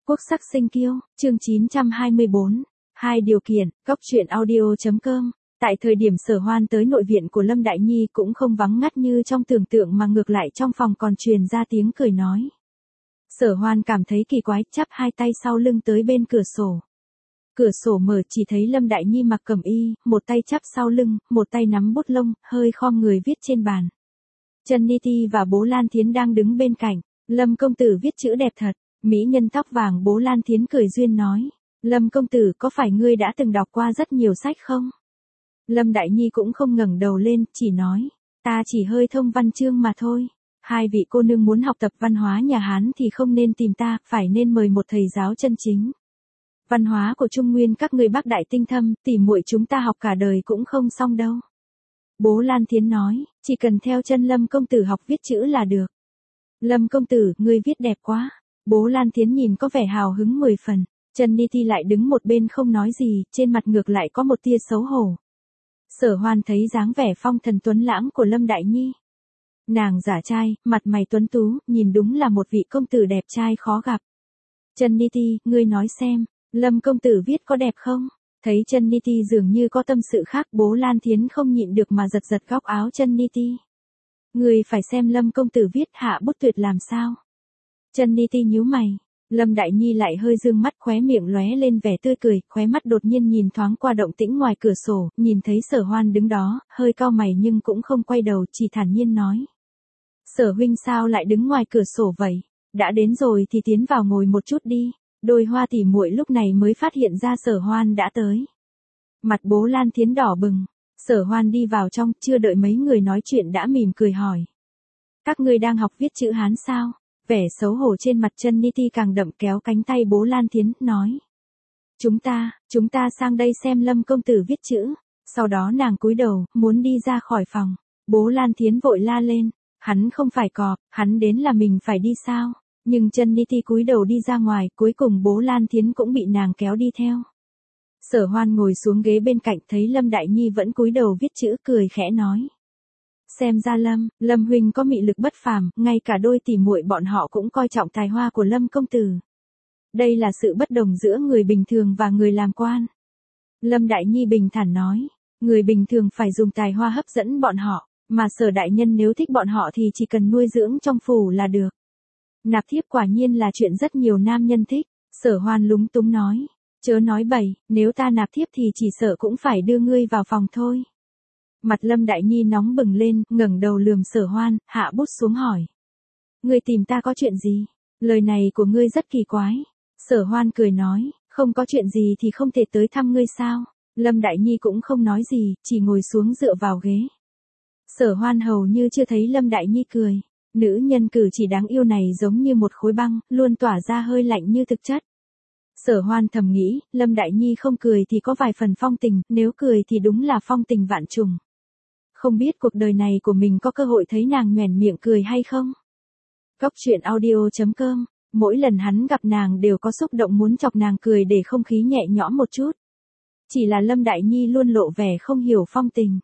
Quốc sắc sinh kiêu, chương 924. Hai điều kiện, Cóc truyện audio.com. Tại thời điểm Sở Hoan tới nội viện của Lâm Đại Nhi cũng không vắng ngắt như trong tưởng tượng mà ngược lại trong phòng còn truyền ra tiếng cười nói. Sở Hoan cảm thấy kỳ quái, chắp hai tay sau lưng tới bên cửa sổ. Cửa sổ mở chỉ thấy Lâm Đại Nhi mặc cẩm y, một tay chắp sau lưng, một tay nắm bút lông, hơi khom người viết trên bàn. Trần Ni Ti và bố Lan Thiến đang đứng bên cạnh, Lâm công tử viết chữ đẹp thật. Mỹ nhân tóc vàng bố Lan Thiến cười duyên nói, Lâm công tử có phải ngươi đã từng đọc qua rất nhiều sách không? Lâm Đại Nhi cũng không ngẩng đầu lên, chỉ nói, ta chỉ hơi thông văn chương mà thôi. Hai vị cô nương muốn học tập văn hóa nhà Hán thì không nên tìm ta, phải nên mời một thầy giáo chân chính. Văn hóa của Trung Nguyên các ngươi bác đại tinh thâm, tỉ muội chúng ta học cả đời cũng không xong đâu. Bố Lan Thiến nói, chỉ cần theo chân Lâm công tử học viết chữ là được. Lâm công tử, ngươi viết đẹp quá. Bố Lan Thiến nhìn có vẻ hào hứng 10 phần, Trần Ni Ti lại đứng một bên không nói gì, trên mặt ngược lại có một tia xấu hổ. Sở Hoan thấy dáng vẻ phong thần tuấn lãng của Lâm Đại Nhi. Nàng giả trai, mặt mày tuấn tú, nhìn đúng là một vị công tử đẹp trai khó gặp. Trần Ni Ti, ngươi nói xem, Lâm công tử viết có đẹp không? Thấy Trần Ni Ti dường như có tâm sự khác, bố Lan Thiến không nhịn được mà giật giật góc áo Trần Ni Ti. Ngươi phải xem Lâm công tử viết hạ bút tuyệt làm sao? Trần Ni Ti nhíu mày, Lâm Đại Nhi lại hơi dương mắt, khóe miệng lóe lên vẻ tươi cười, khóe mắt đột nhiên nhìn thoáng qua động tĩnh ngoài cửa sổ, nhìn thấy Sở Hoan đứng đó, hơi cau mày nhưng cũng không quay đầu, chỉ thản nhiên nói. Sở huynh sao lại đứng ngoài cửa sổ vậy? Đã đến rồi thì tiến vào ngồi một chút đi. Đôi hoa tỉ muội lúc này mới phát hiện ra Sở Hoan đã tới. Mặt bố Lan Thiến đỏ bừng, Sở Hoan đi vào trong, chưa đợi mấy người nói chuyện đã mỉm cười hỏi. Các ngươi đang học viết chữ Hán sao? Vẻ xấu hổ trên mặt Trần Ni Ti càng đậm, kéo cánh tay bố Lan Thiến, nói. Chúng ta sang đây xem Lâm công tử viết chữ. Sau đó nàng cúi đầu, muốn đi ra khỏi phòng. Bố Lan Thiến vội la lên. Hắn không phải cọp, hắn đến là mình phải đi sao? Nhưng Trần Ni Ti cúi đầu đi ra ngoài, cuối cùng bố Lan Thiến cũng bị nàng kéo đi theo. Sở Hoan ngồi xuống ghế bên cạnh, thấy Lâm Đại Nhi vẫn cúi đầu viết chữ, cười khẽ nói. Xem ra Lâm huynh có mị lực bất phàm, ngay cả đôi tỉ muội bọn họ cũng coi trọng tài hoa của Lâm công tử. Đây là sự bất đồng giữa người bình thường và người làm quan. Lâm Đại Nhi bình thản nói, người bình thường phải dùng tài hoa hấp dẫn bọn họ, mà Sở đại nhân nếu thích bọn họ thì chỉ cần nuôi dưỡng trong phủ là được. Nạp thiếp quả nhiên là chuyện rất nhiều nam nhân thích. Sở Hoan lúng túng nói, chớ nói bậy, nếu ta nạp thiếp thì chỉ sợ cũng phải đưa ngươi vào phòng thôi. Mặt Lâm Đại Nhi nóng bừng lên, ngẩng đầu lườm Sở Hoan, hạ bút xuống hỏi. Ngươi tìm ta có chuyện gì? Lời này của ngươi rất kỳ quái. Sở Hoan cười nói, không có chuyện gì thì không thể tới thăm ngươi sao? Lâm Đại Nhi cũng không nói gì, chỉ ngồi xuống dựa vào ghế. Sở Hoan hầu như chưa thấy Lâm Đại Nhi cười. Nữ nhân cử chỉ đáng yêu này giống như một khối băng, luôn tỏa ra hơi lạnh như thực chất. Sở Hoan thầm nghĩ, Lâm Đại Nhi không cười thì có vài phần phong tình, nếu cười thì đúng là phong tình vạn trùng. Không biết cuộc đời này của mình có cơ hội thấy nàng nhoẻn miệng cười hay không? Cóc truyện audio.com. Mỗi lần hắn gặp nàng đều có xúc động muốn chọc nàng cười để không khí nhẹ nhõm một chút. Chỉ là Lâm Đại Nhi luôn lộ vẻ không hiểu phong tình.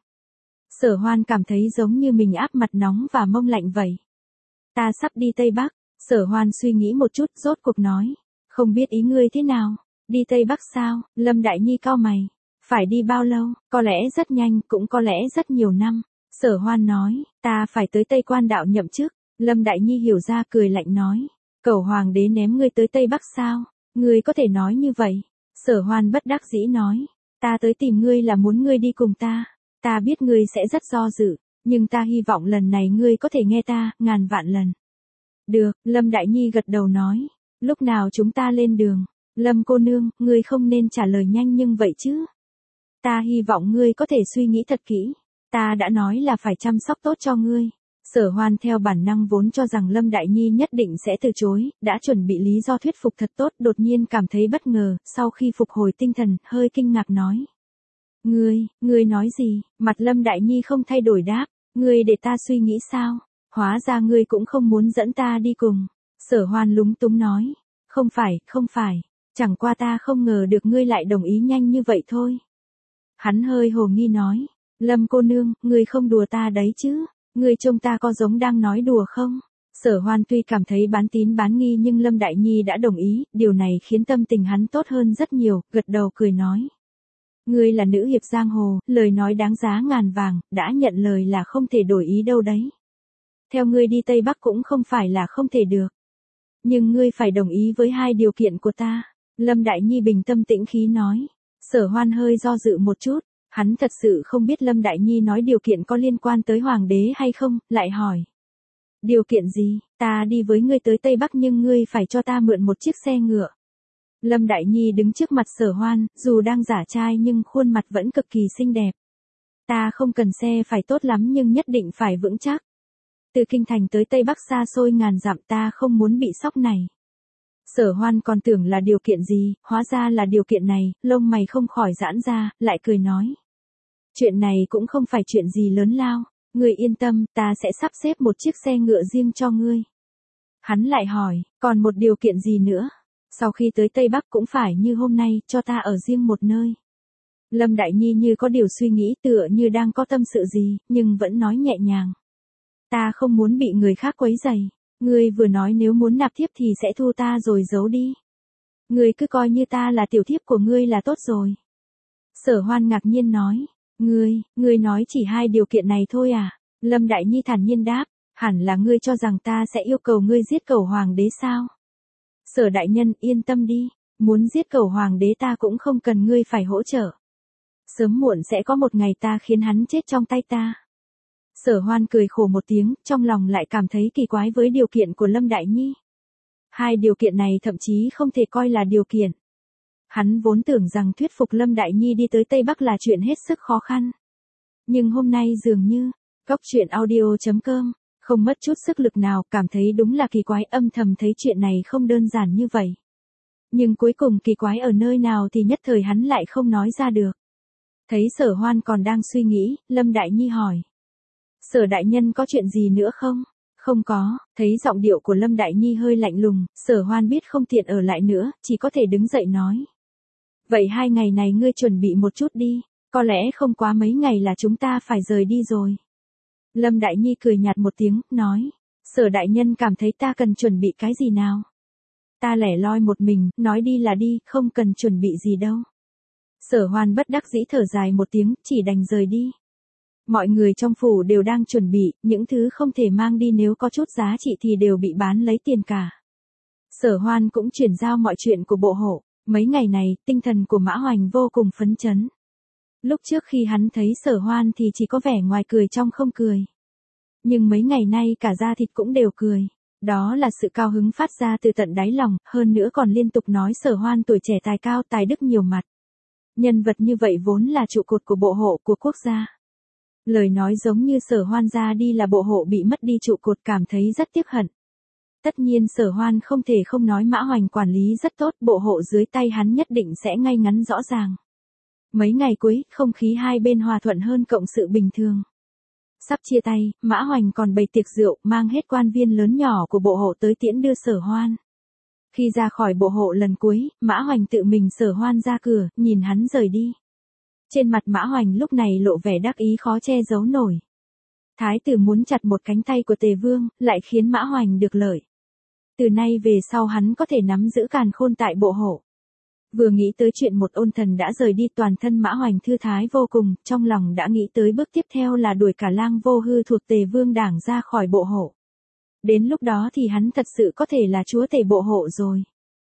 Sở Hoan cảm thấy giống như mình áp mặt nóng và mông lạnh vậy. Ta sắp đi Tây Bắc. Sở Hoan suy nghĩ một chút, rốt cuộc nói. Không biết ý ngươi thế nào? Đi Tây Bắc sao? Lâm Đại Nhi cau mày. Phải đi bao lâu? Có lẽ rất nhanh, cũng có lẽ rất nhiều năm. Sở Hoan nói, ta phải tới Tây Quan đạo nhậm chức. Lâm Đại Nhi hiểu ra, cười lạnh nói. Cẩu hoàng đế ném ngươi tới Tây Bắc sao? Ngươi có thể nói như vậy? Sở Hoan bất đắc dĩ nói. Ta tới tìm ngươi là muốn ngươi đi cùng ta. Ta biết ngươi sẽ rất do dự, nhưng ta hy vọng lần này ngươi có thể nghe ta, ngàn vạn lần. Được, Lâm Đại Nhi gật đầu nói. Lúc nào chúng ta lên đường? Lâm cô nương, ngươi không nên trả lời nhanh nhưng vậy chứ. Ta hy vọng ngươi có thể suy nghĩ thật kỹ. Ta đã nói là phải chăm sóc tốt cho ngươi. Sở Hoan theo bản năng vốn cho rằng Lâm Đại Nhi nhất định sẽ từ chối, đã chuẩn bị lý do thuyết phục thật tốt, đột nhiên cảm thấy bất ngờ, sau khi phục hồi tinh thần, hơi kinh ngạc nói. Ngươi nói gì? Mặt Lâm Đại Nhi không thay đổi đáp, ngươi để ta suy nghĩ sao? Hóa ra ngươi cũng không muốn dẫn ta đi cùng. Sở Hoan lúng túng nói, không phải, chẳng qua ta không ngờ được ngươi lại đồng ý nhanh như vậy thôi. Hắn hơi hồ nghi nói, Lâm cô nương, ngươi không đùa ta đấy chứ? Ngươi trông ta có giống đang nói đùa không? Sở Hoan tuy cảm thấy bán tín bán nghi nhưng Lâm Đại Nhi đã đồng ý, điều này khiến tâm tình hắn tốt hơn rất nhiều, gật đầu cười nói. Ngươi là nữ hiệp giang hồ, lời nói đáng giá ngàn vàng, đã nhận lời là không thể đổi ý đâu đấy. Theo ngươi đi Tây Bắc cũng không phải là không thể được. Nhưng ngươi phải đồng ý với hai điều kiện của ta. Lâm Đại Nhi bình tâm tĩnh khí nói. Sở Hoan hơi do dự một chút, hắn thật sự không biết Lâm Đại Nhi nói điều kiện có liên quan tới hoàng đế hay không, lại hỏi. Điều kiện gì, ta đi với ngươi tới Tây Bắc nhưng ngươi phải cho ta mượn một chiếc xe ngựa. Lâm Đại Nhi đứng trước mặt Sở Hoan, dù đang giả trai nhưng khuôn mặt vẫn cực kỳ xinh đẹp. Ta không cần xe phải tốt lắm nhưng nhất định phải vững chắc. Từ Kinh Thành tới Tây Bắc xa xôi ngàn dặm ta không muốn bị sóc này. Sở Hoan còn tưởng là điều kiện gì, hóa ra là điều kiện này, lông mày không khỏi giãn ra, lại cười nói. Chuyện này cũng không phải chuyện gì lớn lao, ngươi yên tâm, ta sẽ sắp xếp một chiếc xe ngựa riêng cho ngươi. Hắn lại hỏi, còn một điều kiện gì nữa? Sau khi tới Tây Bắc cũng phải như hôm nay, cho ta ở riêng một nơi. Lâm Đại Nhi như có điều suy nghĩ tựa như đang có tâm sự gì, nhưng vẫn nói nhẹ nhàng. Ta không muốn bị người khác quấy rầy. Ngươi vừa nói nếu muốn nạp thiếp thì sẽ thu ta rồi giấu đi. Ngươi cứ coi như ta là tiểu thiếp của ngươi là tốt rồi. Sở Hoan ngạc nhiên nói. Ngươi nói chỉ hai điều kiện này thôi à? Lâm Đại Nhi thản nhiên đáp. Hẳn là ngươi cho rằng ta sẽ yêu cầu ngươi giết cẩu hoàng đế sao? Sở đại nhân yên tâm đi. Muốn giết cẩu hoàng đế ta cũng không cần ngươi phải hỗ trợ. Sớm muộn sẽ có một ngày ta khiến hắn chết trong tay ta. Sở Hoan cười khổ một tiếng, trong lòng lại cảm thấy kỳ quái với điều kiện của Lâm Đại Nhi. Hai điều kiện này thậm chí không thể coi là điều kiện. Hắn vốn tưởng rằng thuyết phục Lâm Đại Nhi đi tới Tây Bắc là chuyện hết sức khó khăn. Nhưng hôm nay dường như, Góc Truyện Audio.com, không mất chút sức lực nào, cảm thấy đúng là kỳ quái, âm thầm thấy chuyện này không đơn giản như vậy. Nhưng cuối cùng kỳ quái ở nơi nào thì nhất thời hắn lại không nói ra được. Thấy Sở Hoan còn đang suy nghĩ, Lâm Đại Nhi hỏi. Sở đại nhân có chuyện gì nữa không? Không có, thấy giọng điệu của Lâm Đại Nhi hơi lạnh lùng, Sở Hoan biết không tiện ở lại nữa, chỉ có thể đứng dậy nói. Vậy 2 ngày này ngươi chuẩn bị một chút đi, có lẽ không quá mấy ngày là chúng ta phải rời đi rồi. Lâm Đại Nhi cười nhạt một tiếng, nói. Sở đại nhân cảm thấy ta cần chuẩn bị cái gì nào? Ta lẻ loi một mình, nói đi là đi, không cần chuẩn bị gì đâu. Sở Hoan bất đắc dĩ thở dài một tiếng, chỉ đành rời đi. Mọi người trong phủ đều đang chuẩn bị, những thứ không thể mang đi nếu có chút giá trị thì đều bị bán lấy tiền cả. Sở Hoan cũng chuyển giao mọi chuyện của bộ hộ, mấy ngày này, tinh thần của Mã Hoành vô cùng phấn chấn. Lúc trước khi hắn thấy Sở Hoan thì chỉ có vẻ ngoài cười trong không cười. Nhưng mấy ngày nay cả da thịt cũng đều cười. Đó là sự cao hứng phát ra từ tận đáy lòng, hơn nữa còn liên tục nói Sở Hoan tuổi trẻ tài cao tài đức nhiều mặt. Nhân vật như vậy vốn là trụ cột của bộ hộ của quốc gia. Lời nói giống như Sở Hoan ra đi là bộ hộ bị mất đi trụ cột, cảm thấy rất tiếc hận. Tất nhiên Sở Hoan không thể không nói Mã Hoành quản lý rất tốt, bộ hộ dưới tay hắn nhất định sẽ ngay ngắn rõ ràng. Mấy ngày cuối, không khí hai bên hòa thuận hơn cộng sự bình thường. Sắp chia tay, Mã Hoành còn bày tiệc rượu, mang hết quan viên lớn nhỏ của bộ hộ tới tiễn đưa Sở Hoan. Khi ra khỏi bộ hộ lần cuối, Mã Hoành tự mình Sở Hoan ra cửa, nhìn hắn rời đi. Trên mặt Mã Hoành lúc này lộ vẻ đắc ý khó che giấu nổi. Thái tử muốn chặt một cánh tay của Tề Vương, lại khiến Mã Hoành được lợi. Từ nay về sau hắn có thể nắm giữ càn khôn tại bộ hộ. Vừa nghĩ tới chuyện một ôn thần đã rời đi, toàn thân Mã Hoành thư thái vô cùng, trong lòng đã nghĩ tới bước tiếp theo là đuổi cả Lang Vô Hư thuộc Tề Vương đảng ra khỏi bộ hộ. Đến lúc đó thì hắn thật sự có thể là chúa tể bộ hộ rồi.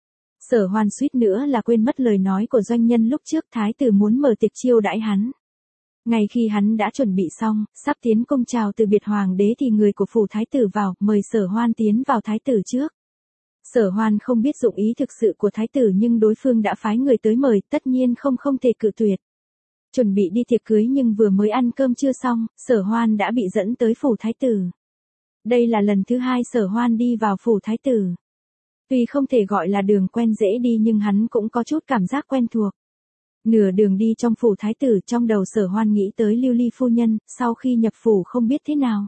Sở Hoan suýt nữa là quên mất lời nói của doanh nhân lúc trước, thái tử muốn mở tiệc chiêu đãi hắn. Ngay khi hắn đã chuẩn bị xong, sắp tiến công chào từ biệt hoàng đế thì người của phủ thái tử vào, mời Sở Hoan tiến vào thái tử trước. Sở Hoan không biết dụng ý thực sự của thái tử nhưng đối phương đã phái người tới mời, tất nhiên không thể cự tuyệt. Chuẩn bị đi tiệc cưới nhưng vừa mới ăn cơm chưa xong, Sở Hoan đã bị dẫn tới phủ thái tử. Đây là lần thứ 2 Sở Hoan đi vào phủ thái tử. Tuy không thể gọi là đường quen dễ đi nhưng hắn cũng có chút cảm giác quen thuộc. Nửa đường đi trong phủ thái tử, trong đầu Sở Hoan nghĩ tới Lưu Ly phu nhân, sau khi nhập phủ không biết thế nào.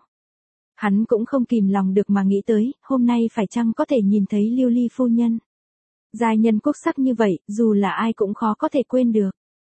Hắn cũng không kìm lòng được mà nghĩ tới, hôm nay phải chăng có thể nhìn thấy Lưu Ly phu nhân. Giai nhân quốc sắc như vậy, dù là ai cũng khó có thể quên được.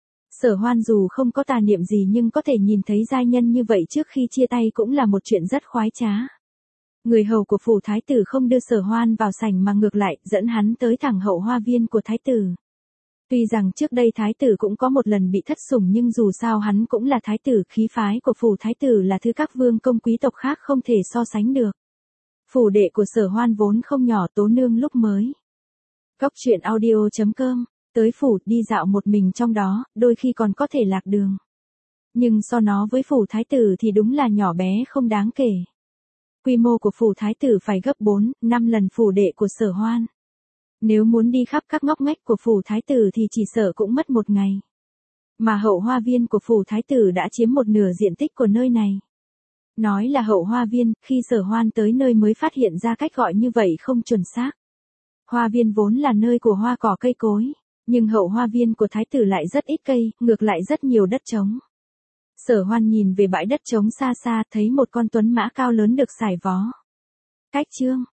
Sở Hoan dù không có tà niệm gì nhưng có thể nhìn thấy giai nhân như vậy trước khi chia tay cũng là một chuyện rất khoái trá. Người hầu của phủ thái tử không đưa Sở Hoan vào sảnh mà ngược lại dẫn hắn tới thẳng hậu hoa viên của thái tử. Tuy rằng trước đây thái tử cũng có một lần bị thất sủng nhưng dù sao hắn cũng là thái tử, khí phái của phủ thái tử là thứ các vương công quý tộc khác không thể so sánh được. Phủ đệ của Sở Hoan vốn không nhỏ, Tố Nương lúc mới. Cốc truyện audio.com, tới phủ đi dạo một mình trong đó, đôi khi còn có thể lạc đường. Nhưng so nó với phủ thái tử thì đúng là nhỏ bé không đáng kể. Quy mô của phủ thái tử phải gấp 4, 5 lần phủ đệ của Sở Hoan. Nếu muốn đi khắp các ngóc ngách của phủ thái tử thì chỉ sợ cũng mất một ngày. Mà hậu hoa viên của phủ thái tử đã chiếm một nửa diện tích của nơi này. Nói là hậu hoa viên, khi Sở Hoan tới nơi mới phát hiện ra cách gọi như vậy không chuẩn xác. Hoa viên vốn là nơi của hoa cỏ cây cối, nhưng hậu hoa viên của thái tử lại rất ít cây, ngược lại rất nhiều đất trống. Sở Hoan nhìn về bãi đất trống xa xa, thấy một con tuấn mã cao lớn được sải vó. Cách chương